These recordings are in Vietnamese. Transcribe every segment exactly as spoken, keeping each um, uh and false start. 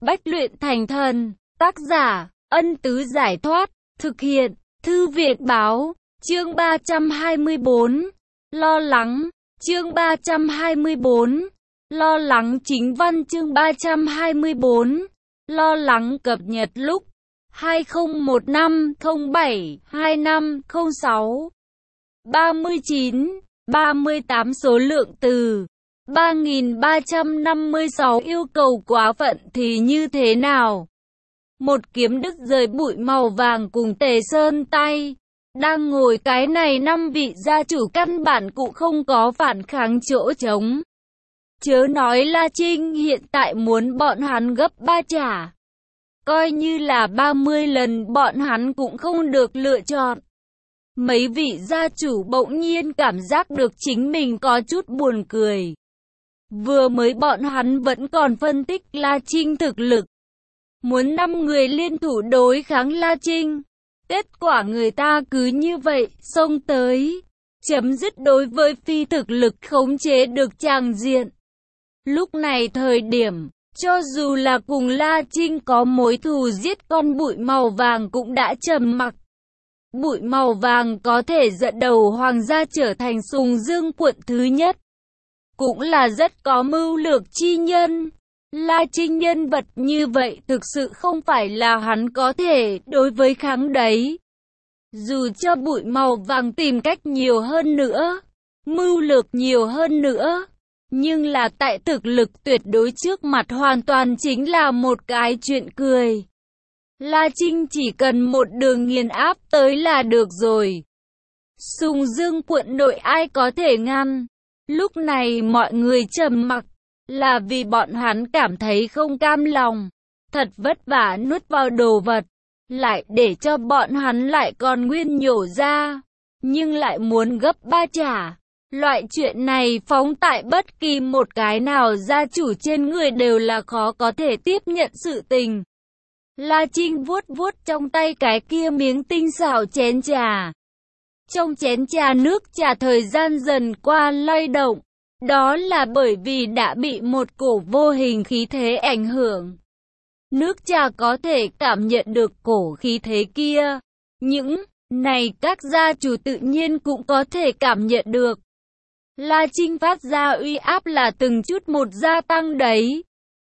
Bách luyện thành thần. Tác giả, Ân Tứ Giải Thoát. Thực hiện, Thư viện báo. Chương ba trăm hai mươi bốn. Lo lắng. Chương ba trăm hai mươi bốn. Lo lắng chính văn. Chương ba trăm hai mươi bốn. Lo lắng cập nhật lúc hai không một năm không bảy hai năm không sáu. ba mươi chín, ba mươi tám số lượng từ ba nghìn ba trăm năm mươi sáu. Yêu cầu quá phận thì như thế nào? Một kiếm đức rời bụi màu vàng cùng Tề Sơn tay. Đang ngồi cái này năm vị gia chủ căn bản cũng không có phản kháng chỗ trống. Chớ nói La Trinh hiện tại muốn bọn hắn gấp ba trả. Coi như là ba mươi lần bọn hắn cũng không được lựa chọn. Mấy vị gia chủ bỗng nhiên cảm giác được chính mình có chút buồn cười. Vừa mới bọn hắn vẫn còn phân tích La Trinh thực lực. Muốn năm người liên thủ đối kháng La Trinh. Kết quả người ta cứ như vậy xông tới. Chấm dứt đối với phi thực lực khống chế được tràng diện. Lúc này thời điểm, cho dù là cùng La Trinh có mối thù giết con bụi màu vàng cũng đã trầm mặc. Bụi màu vàng có thể dẫn đầu hoàng gia trở thành Sùng Dương quận thứ nhất. Cũng là rất có mưu lược chi nhân. La Trinh nhân vật như vậy thực sự không phải là hắn có thể đối với kháng đấy. Dù cho bụi màu vàng tìm cách nhiều hơn nữa, mưu lược nhiều hơn nữa, nhưng là tại thực lực tuyệt đối trước mặt hoàn toàn chính là một cái chuyện cười. La Trinh chỉ cần một đường nghiền áp tới là được rồi. Sùng Dương quận nội ai có thể ngăn? Lúc này mọi người trầm mặc, là vì bọn hắn cảm thấy không cam lòng. Thật vất vả nuốt vào đồ vật, lại để cho bọn hắn lại còn nguyên nhổ ra, nhưng lại muốn gấp ba trả. Loại chuyện này phóng tại bất kỳ một cái nào gia chủ trên người đều là khó có thể tiếp nhận sự tình. La Trinh vuốt vuốt trong tay cái kia miếng tinh xảo chén trà. Trong chén trà nước trà thời gian dần qua lay động. Đó là bởi vì đã bị một cổ vô hình khí thế ảnh hưởng. Nước trà có thể cảm nhận được cổ khí thế kia. Những này các gia chủ tự nhiên cũng có thể cảm nhận được. La Trinh phát ra uy áp là từng chút một gia tăng đấy.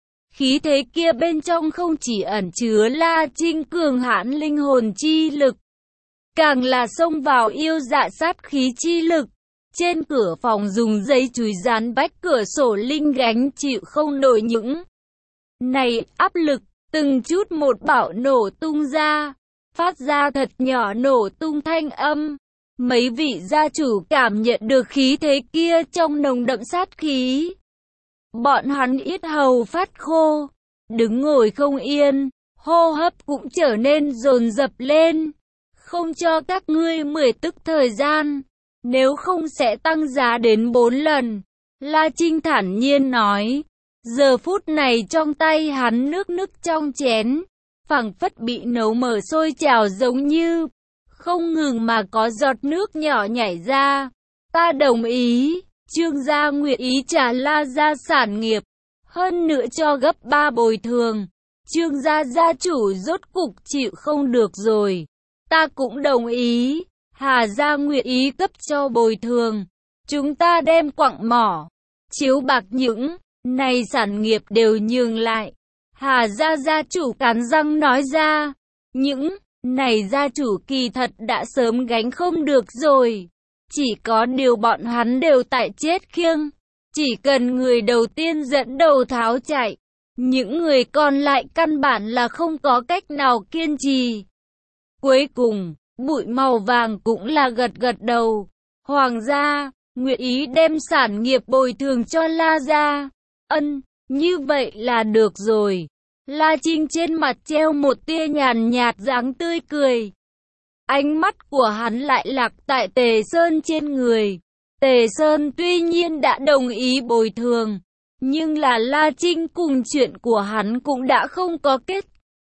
Khí thế kia bên trong không chỉ ẩn chứa La Trinh cường hãn linh hồn chi lực, càng là xông vào yêu dạ sát khí chi lực. Trên cửa phòng dùng dây chùi dán vách cửa sổ linh gánh chịu không nổi những này áp lực, từng chút một bạo nổ tung ra, phát ra thật nhỏ nổ tung thanh âm. Mấy vị gia chủ cảm nhận được khí thế kia trong nồng đậm sát khí. Bọn hắn yết hầu phát khô, đứng ngồi không yên, hô hấp cũng trở nên dồn dập lên. Không cho các ngươi mười tức thời gian, nếu không sẽ tăng giá đến bốn lần. La Trinh thản nhiên nói. Giờ phút này trong tay hắn nước nước trong chén, phảng phất bị nấu mở sôi trào giống như không ngừng mà có giọt nước nhỏ nhảy ra. Ta đồng ý. Trương gia nguyện ý trả La gia sản nghiệp, hơn nữa cho gấp ba bồi thường. Trương gia gia chủ rốt cục chịu không được rồi. Ta cũng đồng ý. Hà gia nguyện ý cấp cho bồi thường. Chúng ta đem quặng mỏ, chiếu bạc những này sản nghiệp đều nhường lại. Hà gia gia chủ cắn răng nói ra. Những này gia chủ kỳ thật đã sớm gánh không được rồi. Chỉ có điều bọn hắn đều tại chết khiêng. Chỉ cần người đầu tiên dẫn đầu tháo chạy, những người còn lại căn bản là không có cách nào kiên trì. Cuối cùng, bụi màu vàng cũng là gật gật đầu. Hoàng gia, nguyện ý đem sản nghiệp bồi thường cho La gia. Ân, như vậy là được rồi. La Trinh trên mặt treo một tia nhàn nhạt dáng tươi cười. Ánh mắt của hắn lại lạc tại Tề Sơn trên người. Tề Sơn tuy nhiên đã đồng ý bồi thường, nhưng là La Trinh cùng chuyện của hắn cũng đã không có kết.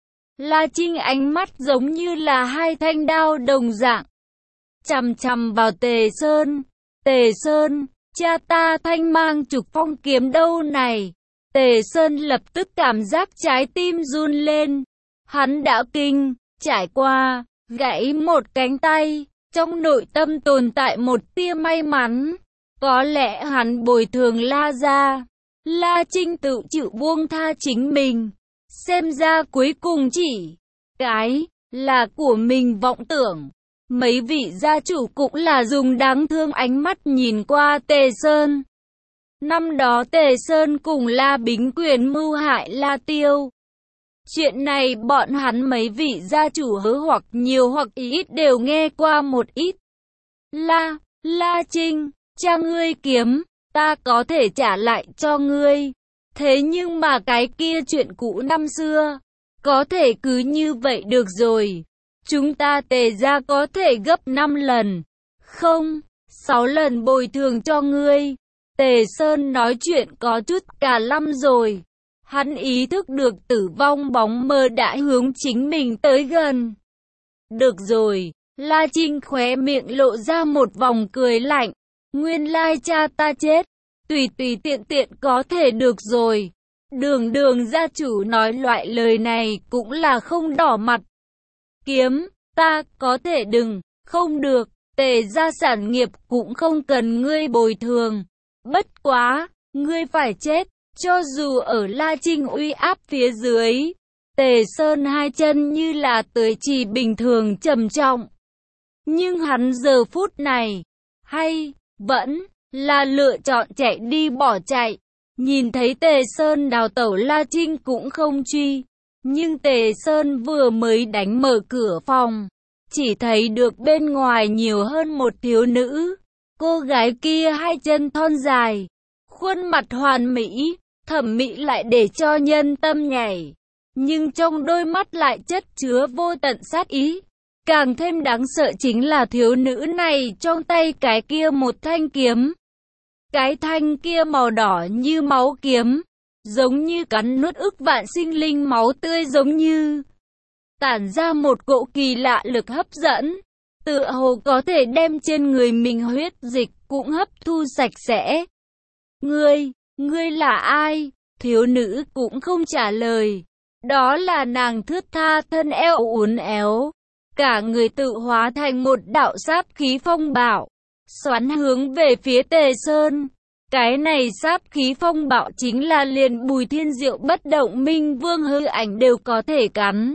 La Trinh ánh mắt giống như là hai thanh đao đồng dạng, chằm chằm vào Tề Sơn. Tề Sơn, cha ta thanh mang trục phong kiếm đâu này? Tề Sơn lập tức cảm giác trái tim run lên. Hắn đã kinh, trải qua, gãy một cánh tay. Trong nội tâm tồn tại một tia may mắn. Có lẽ hắn bồi thường La gia. La Trinh tự chịu buông tha chính mình. Xem ra cuối cùng chỉ cái là của mình vọng tưởng. Mấy vị gia chủ cũng là dùng đáng thương ánh mắt nhìn qua Tề Sơn. Năm đó Tề Sơn cùng La Bính Quyền mưu hại La Tiêu. Chuyện này bọn hắn mấy vị gia chủ hứa hoặc nhiều hoặc ít đều nghe qua một ít. La, La Trinh, cha ngươi kiếm, ta có thể trả lại cho ngươi. Thế nhưng mà cái kia chuyện cũ năm xưa, có thể cứ như vậy được rồi. Chúng ta Tề gia có thể gấp năm lần, không, sáu lần bồi thường cho ngươi. Tề Sơn nói chuyện có chút cả lăm rồi. Hắn ý thức được tử vong bóng mờ đã hướng chính mình tới gần. Được rồi, La Trinh khóe miệng lộ ra một vòng cười lạnh. Nguyên lai cha ta chết, tùy tùy tiện tiện có thể được rồi. Đường đường gia chủ nói loại lời này cũng là không đỏ mặt. Kiếm, ta có thể đừng, không được, Tề gia sản nghiệp cũng không cần ngươi bồi thường. Bất quá, ngươi phải chết, cho dù ở La Trinh uy áp phía dưới. Tề Sơn hai chân như là tưới trì bình thường trầm trọng. Nhưng hắn giờ phút này, hay, vẫn, là lựa chọn chạy đi bỏ chạy. Nhìn thấy Tề Sơn đào tẩu La Trinh cũng không truy. Nhưng Tề Sơn vừa mới đánh mở cửa phòng. Chỉ thấy được bên ngoài nhiều hơn một thiếu nữ. Cô gái kia hai chân thon dài. Khuôn mặt hoàn mỹ, thẩm mỹ lại để cho nhân tâm nhảy. Nhưng trong đôi mắt lại chất chứa vô tận sát ý. Càng thêm đáng sợ chính là thiếu nữ này trong tay cái kia một thanh kiếm. Cái thanh kia màu đỏ như máu kiếm, giống như cắn nuốt ức vạn sinh linh máu tươi, giống như tản ra một cỗ kỳ lạ lực hấp dẫn, tựa hồ có thể đem trên người mình huyết dịch cũng hấp thu sạch sẽ. Ngươi, ngươi là ai? Thiếu nữ cũng không trả lời. Đó là nàng thướt tha thân eo uốn éo, cả người tự hóa thành một đạo sát khí phong bạo, xoắn hướng về phía Tề Sơn. Cái này sát khí phong bạo chính là liền Bùi Thiên Diệu bất động minh vương hư ảnh đều có thể cắn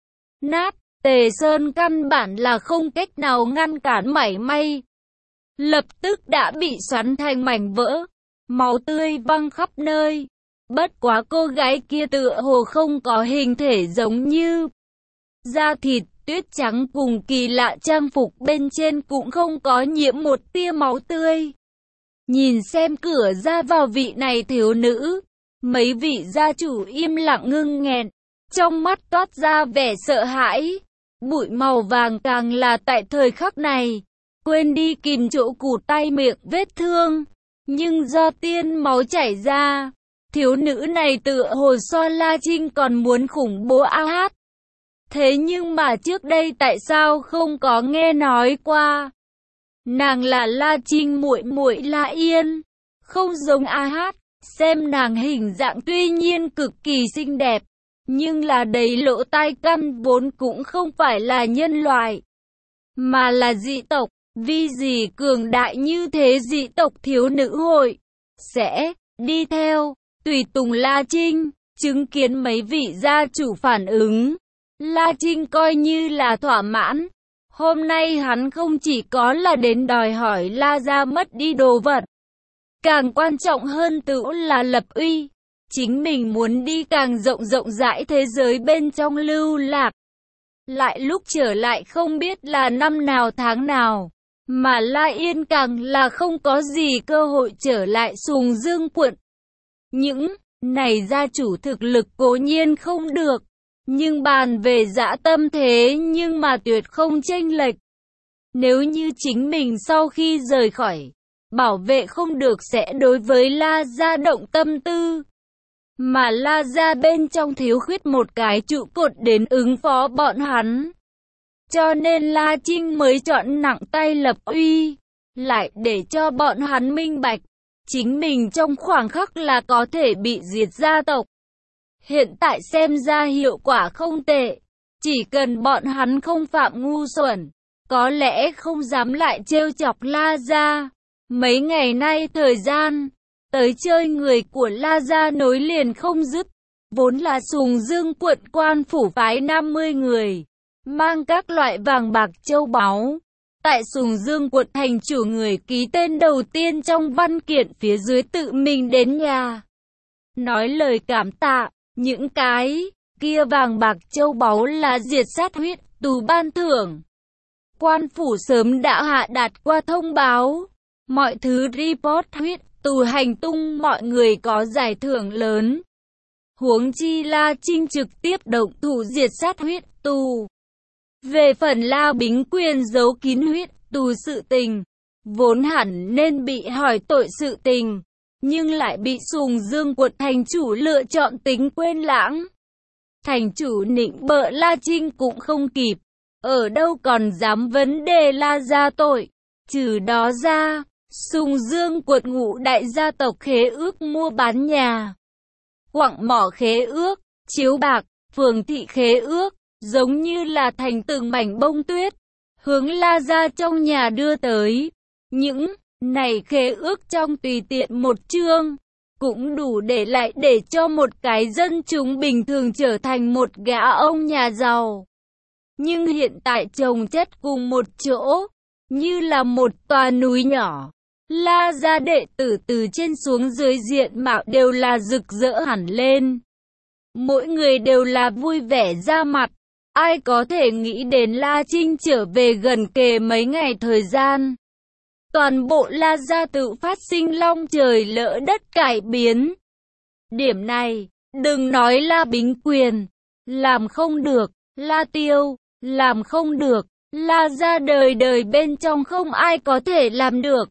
nát. Tề Sơn căn bản là không cách nào ngăn cản mảy may, lập tức đã bị xoắn thành mảnh vỡ, máu tươi văng khắp nơi. Bất quá cô gái kia tựa hồ không có hình thể giống như da thịt tuyết trắng cùng kỳ lạ trang phục bên trên cũng không có nhiễm một tia máu tươi. Nhìn xem cửa ra vào vị này thiếu nữ, mấy vị gia chủ im lặng ngưng nghẹn, trong mắt toát ra vẻ sợ hãi. Bụi màu vàng càng là tại thời khắc này, quên đi kìm chỗ cụt tay miệng vết thương, nhưng do tiên máu chảy ra, thiếu nữ này tựa hồ so La Trinh còn muốn khủng bố a hát. Thế nhưng mà trước đây tại sao không có nghe nói qua? Nàng là La Trinh muội muội La Yên, không giống a hát, xem nàng hình dạng tuy nhiên cực kỳ xinh đẹp, nhưng là đầy lỗ tai, căn vốn cũng không phải là nhân loại, mà là dị tộc. Vì gì cường đại như thế dị tộc thiếu nữ hội sẽ đi theo tùy tùng La Trinh? Chứng kiến mấy vị gia chủ phản ứng, La Trinh coi như là thỏa mãn. Hôm nay hắn không chỉ có là đến đòi hỏi La gia mất đi đồ vật, càng quan trọng hơn tự là lập uy. Chính mình muốn đi càng rộng rộng rãi thế giới bên trong lưu lạc. Lại lúc trở lại không biết là năm nào tháng nào, mà La Yên càng là không có gì cơ hội trở lại Sùng Dương quận. Những này gia chủ thực lực cố nhiên không được, nhưng bàn về dã tâm thế nhưng mà tuyệt không chênh lệch. Nếu như chính mình sau khi rời khỏi, bảo vệ không được sẽ đối với La gia động tâm tư. Mà La gia bên trong thiếu khuyết một cái trụ cột đến ứng phó bọn hắn. Cho nên La Trinh mới chọn nặng tay lập uy, lại để cho bọn hắn minh bạch. chính mình trong khoảng khắc là có thể bị diệt gia tộc. Hiện tại xem ra hiệu quả không tệ, chỉ cần bọn hắn không phạm ngu xuẩn, có lẽ không dám lại trêu chọc La Gia. Mấy ngày nay thời gian, tới chơi người của La Gia nối liền không dứt, vốn là Sùng Dương quận quan phủ phái năm mươi người, mang các loại vàng bạc châu báu. Tại Sùng Dương quận thành chủ người ký tên đầu tiên trong văn kiện phía dưới tự mình đến nhà, nói lời cảm tạ, những cái kia vàng bạc châu báu là diệt sát huyết tù ban thưởng. Quan phủ sớm đã hạ đạt qua thông báo, mọi thứ report huyết tù hành tung mọi người có giải thưởng lớn. Huống chi La Trinh trực tiếp động thủ diệt sát huyết tù. Về phần La Bính Quyền giấu kín huyết tù sự tình, vốn hẳn nên bị hỏi tội sự tình, nhưng lại bị Sùng Dương quận thành chủ lựa chọn tính quên lãng. Thành chủ nịnh bợ La Trinh cũng không kịp, ở đâu còn dám vấn đề La Gia tội. Trừ đó ra, Sùng Dương quận ngũ đại gia tộc khế ước mua bán nhà, quặng mỏ khế ước, chiếu bạc, phường thị khế ước, giống như là thành từng mảnh bông tuyết, hướng La Gia trong nhà đưa tới. Những này khế ước trong tùy tiện một chương, cũng đủ để lại để cho một cái dân chúng bình thường trở thành một gã ông nhà giàu. Nhưng hiện tại chồng chất cùng một chỗ, như là một tòa núi nhỏ. La Gia đệ tử từ trên xuống dưới diện mạo đều là rực rỡ hẳn lên. Mỗi người đều là vui vẻ ra mặt. Ai có thể nghĩ đến La Trinh trở về gần kề mấy ngày thời gian. Toàn bộ La Gia tự phát sinh long trời lỡ đất cải biến. Điểm này, đừng nói La Bính Quyền, làm không được, La Tiêu, làm không được, La Gia đời đời bên trong không ai có thể làm được.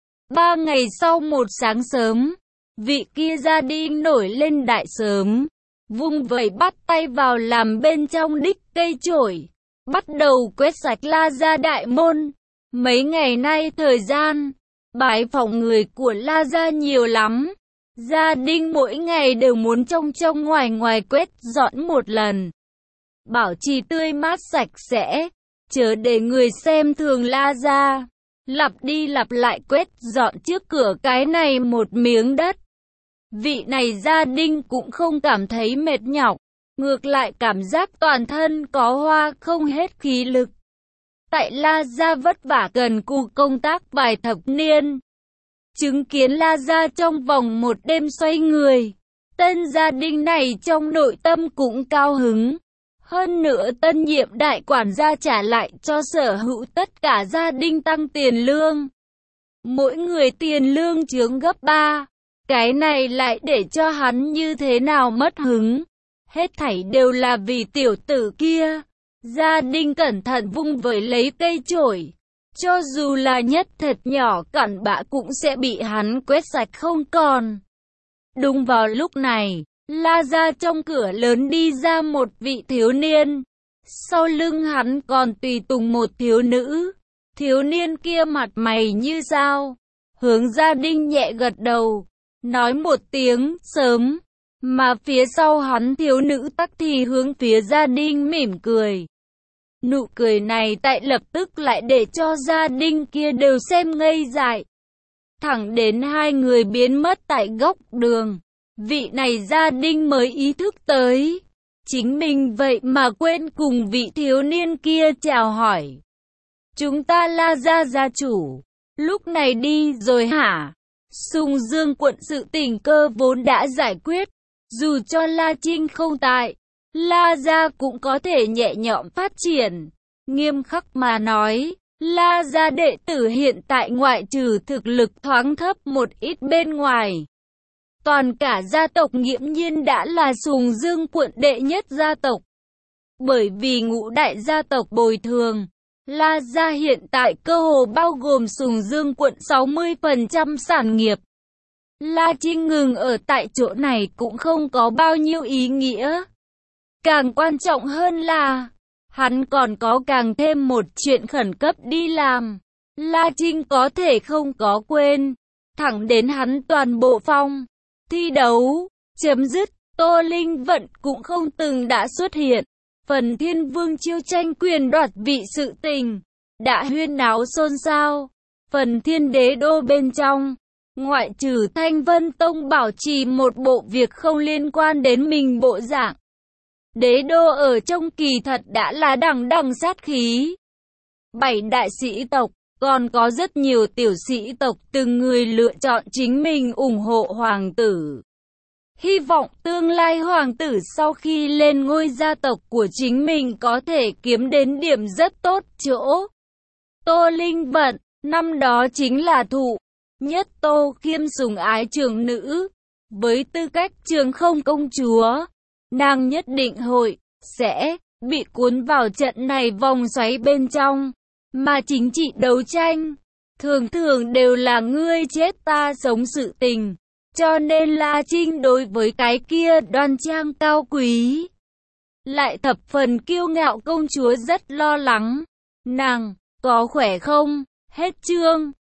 Ba ngày sau một sáng sớm, vị kia gia đình nổi lên đại sớm, vung vẩy bắt tay vào làm bên trong đích cây chổi, bắt đầu quét sạch La Gia đại môn. Mấy ngày nay thời gian, bái phỏng người của La Gia nhiều lắm, gia đình mỗi ngày đều muốn trong trong ngoài ngoài quét dọn một lần, bảo trì tươi mát sạch sẽ, chớ để người xem thường La Gia. Lặp đi lặp lại quét dọn trước cửa cái này một miếng đất. Vị này gia đình cũng không cảm thấy mệt nhọc, ngược lại cảm giác toàn thân có hoa không hết khí lực. Tại La Gia vất vả gần cù công tác vài thập niên, chứng kiến La Gia trong vòng một đêm xoay người, tân gia đình này trong nội tâm cũng cao hứng. Hơn nữa tân nhiệm đại quản gia trả lại cho sở hữu tất cả gia đình tăng tiền lương. Mỗi người tiền lương chướng gấp ba. Cái này lại để cho hắn như thế nào mất hứng. Hết thảy đều là vì tiểu tử kia. Gia đình cẩn thận vung vẩy lấy cây chổi. Cho dù là nhất thật nhỏ cặn bã cũng sẽ bị hắn quét sạch không còn. Đúng vào lúc này, La Gia trong cửa lớn đi ra một vị thiếu niên. Sau lưng hắn còn tùy tùng một thiếu nữ. Thiếu niên kia mặt mày như sao, hướng gia đình nhẹ gật đầu, nói một tiếng sớm. Mà phía sau hắn thiếu nữ tắc thì hướng phía gia đình mỉm cười. Nụ cười này tại lập tức lại để cho gia đình kia đều xem ngây dại. Thẳng đến hai người biến mất tại góc đường, vị này gia đình mới ý thức tới. Chính mình vậy mà quên cùng vị thiếu niên kia chào hỏi. Chúng ta La Gia gia chủ, lúc này đi rồi hả? Sùng Dương quận sự tình cơ vốn đã giải quyết. Dù cho La Trinh không tại, La Gia cũng có thể nhẹ nhõm phát triển. Nghiêm khắc mà nói, La Gia đệ tử hiện tại ngoại trừ thực lực thoáng thấp một ít bên ngoài, toàn cả gia tộc nghiễm nhiên đã là Sùng Dương quận đệ nhất gia tộc. Bởi vì ngũ đại gia tộc bồi thường, La Gia hiện tại cơ hồ bao gồm Sùng Dương quận sáu mươi phần trăm sản nghiệp. La Trinh ngừng ở tại chỗ này cũng không có bao nhiêu ý nghĩa. Càng quan trọng hơn là, hắn còn có càng thêm một chuyện khẩn cấp đi làm. La Trinh có thể không có quên, thẳng đến hắn toàn bộ phong. Thi đấu chấm dứt, Tô Linh Vận cũng không từng đã xuất hiện. Phần Thiên Vương chiêu tranh quyền đoạt vị sự tình đã huyên náo xôn xao. Phần Thiên Đế đô bên trong, ngoại trừ Thanh Vân Tông bảo trì một bộ việc không liên quan đến mình bộ dạng, đế đô ở trong kỳ thật đã là đằng đằng sát khí. Bảy đại sĩ tộc, còn có rất nhiều tiểu sĩ tộc từng người lựa chọn chính mình ủng hộ hoàng tử. Hy vọng tương lai hoàng tử sau khi lên ngôi gia tộc của chính mình có thể kiếm đến điểm rất tốt chỗ. Tô Linh Vận, năm đó chính là thụ nhất Tô Khiêm sủng ái trưởng nữ. Với tư cách Trường Không công chúa, nàng nhất định hội, sẽ, bị cuốn vào trận này vòng xoáy bên trong. Mà chính trị đấu tranh, thường thường đều là ngươi chết ta sống sự tình. Cho nên La Trinh đối với cái kia đoan trang cao quý, lại thập phần kiêu ngạo công chúa rất lo lắng. Nàng, có khỏe không? Hết chương.